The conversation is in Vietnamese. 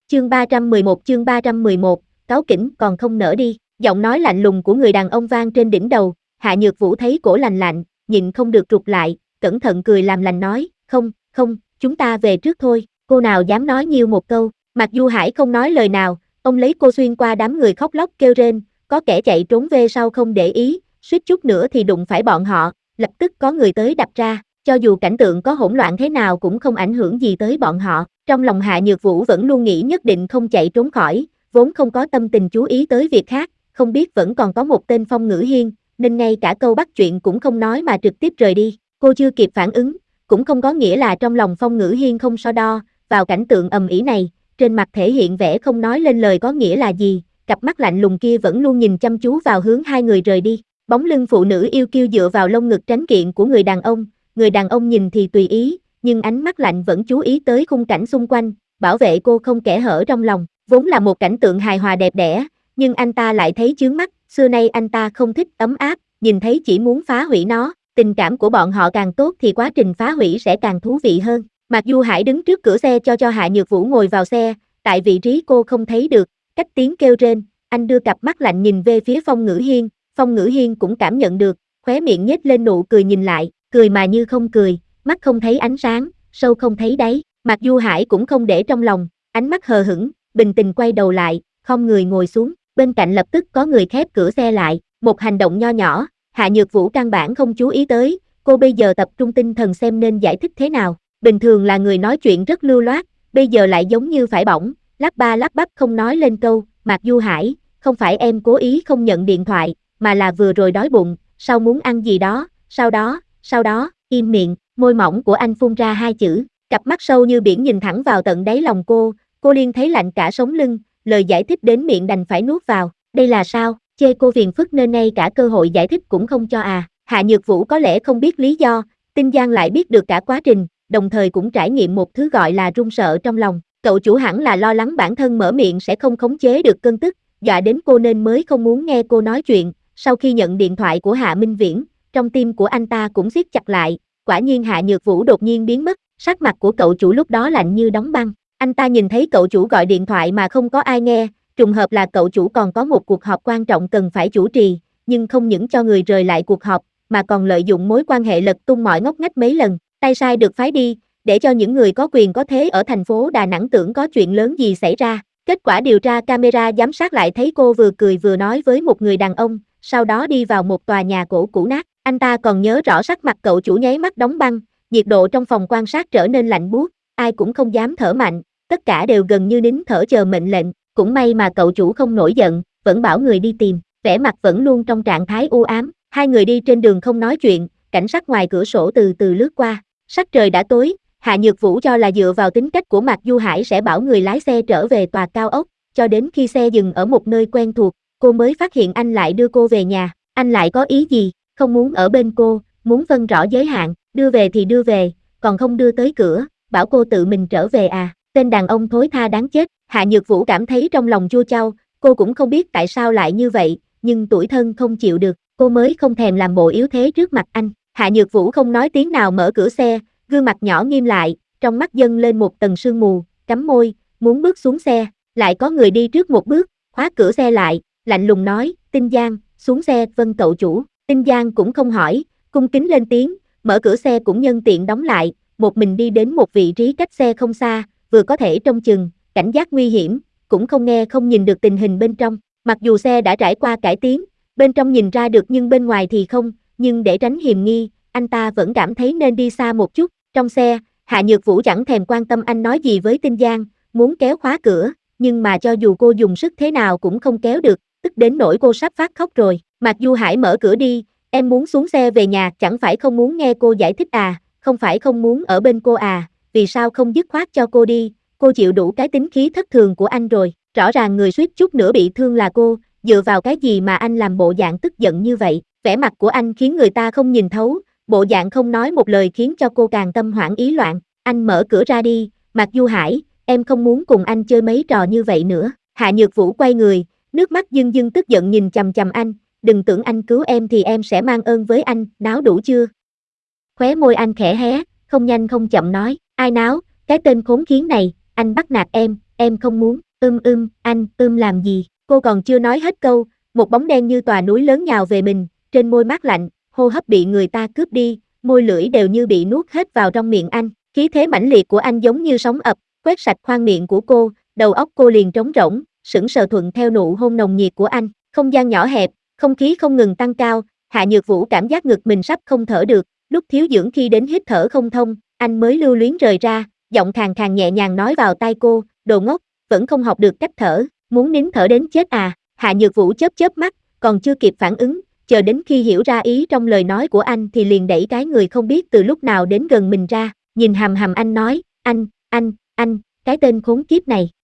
chương 311, cáu kỉnh còn không nỡ đi. Giọng nói lạnh lùng của người đàn ông vang trên đỉnh đầu, Hạ Nhược Vũ thấy cổ lạnh lạnh, nhịn không được rụt lại, cẩn thận cười làm lành nói, không, chúng ta về trước thôi, cô nào dám nói nhiêu một câu. Mạc Du Hải không nói lời nào, ông lấy cô xuyên qua đám người khóc lóc kêu rên, có kẻ chạy trốn về sau không để ý, suýt chút nữa thì đụng phải bọn họ, lập tức có người tới đập ra, cho dù cảnh tượng có hỗn loạn thế nào cũng không ảnh hưởng gì tới bọn họ. Trong lòng Hạ Nhược Vũ vẫn luôn nghĩ nhất định không chạy trốn khỏi, vốn không có tâm tình chú ý tới việc khác, không biết vẫn còn có một tên Phong Ngữ Hiên, nên ngay cả câu bắt chuyện cũng không nói mà trực tiếp rời đi. Cô chưa kịp phản ứng, cũng không có nghĩa là trong lòng Phong Ngữ Hiên không so đo, vào cảnh tượng ầm ĩ này, trên mặt thể hiện vẻ không nói lên lời có nghĩa là gì, cặp mắt lạnh lùng kia vẫn luôn nhìn chăm chú vào hướng hai người rời đi. Bóng lưng phụ nữ yêu kiêu dựa vào lông ngực tránh kiện của người đàn ông nhìn thì tùy ý, nhưng ánh mắt lạnh vẫn chú ý tới khung cảnh xung quanh, bảo vệ cô không kẻ hở trong lòng. Vốn là một cảnh tượng hài hòa đẹp đẽ, nhưng anh ta lại thấy chướng mắt, xưa nay anh ta không thích ấm áp, nhìn thấy chỉ muốn phá hủy nó, tình cảm của bọn họ càng tốt thì quá trình phá hủy sẽ càng thú vị hơn. Mạc Du Hải đứng trước cửa xe cho Hạ Nhược Vũ ngồi vào xe, tại vị trí cô không thấy được, cách tiếng kêu rên, anh đưa cặp mắt lạnh nhìn về phía Phong Ngữ Hiên cũng cảm nhận được, khóe miệng nhếch lên nụ cười nhìn lại, cười mà như không cười, mắt không thấy ánh sáng, sâu không thấy đáy. Mạc Du Hải cũng không để trong lòng, ánh mắt hờ hững, bình tĩnh quay đầu lại, khom người ngồi xuống, bên cạnh lập tức có người khép cửa xe lại, một hành động nho nhỏ, Hạ Nhược Vũ căn bản không chú ý tới, cô bây giờ tập trung tinh thần xem nên giải thích thế nào. Bình thường là người nói chuyện rất lưu loát, bây giờ lại giống như phải bỏng, lắp ba lắp bắp không nói lên câu. Mạc Du Hải, không phải em cố ý không nhận điện thoại, mà là vừa rồi đói bụng, sau muốn ăn gì đó, sau đó, im miệng, môi mỏng của anh phun ra hai chữ, cặp mắt sâu như biển nhìn thẳng vào tận đáy lòng cô liền thấy lạnh cả sống lưng, lời giải thích đến miệng đành phải nuốt vào, đây là sao, chê cô phiền phức nên ngay cả cơ hội giải thích cũng không cho à. Hạ Nhược Vũ có lẽ không biết lý do, Tinh Giang lại biết được cả quá trình, đồng thời cũng trải nghiệm một thứ gọi là run sợ trong lòng. Cậu chủ hẳn là lo lắng bản thân mở miệng sẽ không khống chế được cơn tức, dọa đến cô nên mới không muốn nghe cô nói chuyện. Sau khi nhận điện thoại của Hạ Minh Viễn, trong tim của anh ta cũng siết chặt lại, quả nhiên Hạ Nhược Vũ đột nhiên biến mất, sắc mặt của cậu chủ lúc đó lạnh như đóng băng. Anh ta nhìn thấy cậu chủ gọi điện thoại mà không có ai nghe, trùng hợp là cậu chủ còn có một cuộc họp quan trọng cần phải chủ trì, nhưng không những cho người rời lại cuộc họp, mà còn lợi dụng mối quan hệ lật tung mọi ngóc ngách mấy lần, tay sai được phái đi, để cho những người có quyền có thế ở thành phố Đà Nẵng tưởng có chuyện lớn gì xảy ra. Kết quả điều tra camera giám sát lại thấy cô vừa cười vừa nói với một người đàn ông, sau đó đi vào một tòa nhà cổ cũ nát. Anh ta còn nhớ rõ sắc mặt cậu chủ nháy mắt đóng băng, nhiệt độ trong phòng quan sát trở nên lạnh buốt, ai cũng không dám thở mạnh, tất cả đều gần như nín thở chờ mệnh lệnh. Cũng may mà cậu chủ không nổi giận, vẫn bảo người đi tìm, vẻ mặt vẫn luôn trong trạng thái u ám. Hai người đi trên đường không nói chuyện, cảnh sát ngoài cửa sổ từ từ lướt qua. Sắc trời đã tối, Hạ Nhược Vũ cho là dựa vào tính cách của Mạc Du Hải sẽ bảo người lái xe trở về tòa cao ốc, cho đến khi xe dừng ở một nơi quen thuộc, cô mới phát hiện anh lại đưa cô về nhà. Anh lại có ý gì? Không muốn ở bên cô, muốn phân rõ giới hạn, đưa về thì đưa về, còn không đưa tới cửa, bảo cô tự mình trở về à? Tên đàn ông thối tha đáng chết. Hạ Nhược Vũ cảm thấy trong lòng chua chau, cô cũng không biết tại sao lại như vậy, nhưng tủi thân không chịu được, cô mới không thèm làm bộ yếu thế trước mặt anh. Hạ Nhược Vũ không nói tiếng nào mở cửa xe, gương mặt nhỏ nghiêm lại, trong mắt dâng lên một tầng sương mù, cắn môi, muốn bước xuống xe, lại có người đi trước một bước, khóa cửa xe lại, lạnh lùng nói, Tinh Giang, xuống xe, vâng cậu chủ. Tinh Giang cũng không hỏi, cung kính lên tiếng, mở cửa xe cũng nhân tiện đóng lại, một mình đi đến một vị trí cách xe không xa, vừa có thể trông chừng, cảnh giác nguy hiểm, cũng không nghe không nhìn được tình hình bên trong. Mặc dù xe đã trải qua cải tiến, bên trong nhìn ra được nhưng bên ngoài thì không, nhưng để tránh hiềm nghi, anh ta vẫn cảm thấy nên đi xa một chút. Trong xe, Hạ Nhược Vũ chẳng thèm quan tâm anh nói gì với Tinh Giang, muốn kéo khóa cửa, nhưng mà cho dù cô dùng sức thế nào cũng không kéo được, tức đến nỗi cô sắp phát khóc rồi. Mạc Du Hải mở cửa đi, em muốn xuống xe về nhà, chẳng phải không muốn nghe cô giải thích à, không phải không muốn ở bên cô à, vì sao không dứt khoát cho cô đi, cô chịu đủ cái tính khí thất thường của anh rồi, rõ ràng người suýt chút nữa bị thương là cô, dựa vào cái gì mà anh làm bộ dạng tức giận như vậy, vẻ mặt của anh khiến người ta không nhìn thấu, bộ dạng không nói một lời khiến cho cô càng tâm hoảng ý loạn. Anh mở cửa ra đi, Mạc Du Hải, em không muốn cùng anh chơi mấy trò như vậy nữa. Hạ Nhược Vũ quay người, nước mắt dưng dưng tức giận nhìn chằm chằm anh, đừng tưởng anh cứu em thì em sẽ mang ơn với anh, náo đủ chưa? Khóe môi anh khẽ hé, không nhanh không chậm nói, ai náo, cái tên khốn khiến này, anh bắt nạt em, em không muốn, anh, làm gì, cô còn chưa nói hết câu, một bóng đen như tòa núi lớn nhào về mình, trên môi mát lạnh, hô hấp bị người ta cướp đi, môi lưỡi đều như bị nuốt hết vào trong miệng anh, khí thế mãnh liệt của anh giống như sóng ập, quét sạch khoang miệng của cô, đầu óc cô liền trống rỗng, sững sờ thuận theo nụ hôn nồng nhiệt của anh, không gian nhỏ hẹp, không khí không ngừng tăng cao, Hạ Nhược Vũ cảm giác ngực mình sắp không thở được, lúc thiếu dưỡng khi đến hít thở không thông, anh mới lưu luyến rời ra, giọng khàn khàn nhẹ nhàng nói vào tai cô, đồ ngốc, vẫn không học được cách thở, muốn nín thở đến chết à, Hạ Nhược Vũ chớp chớp mắt, còn chưa kịp phản ứng, chờ đến khi hiểu ra ý trong lời nói của anh thì liền đẩy cái người không biết từ lúc nào đến gần mình ra, nhìn hằm hằm anh nói, anh, cái tên khốn kiếp này,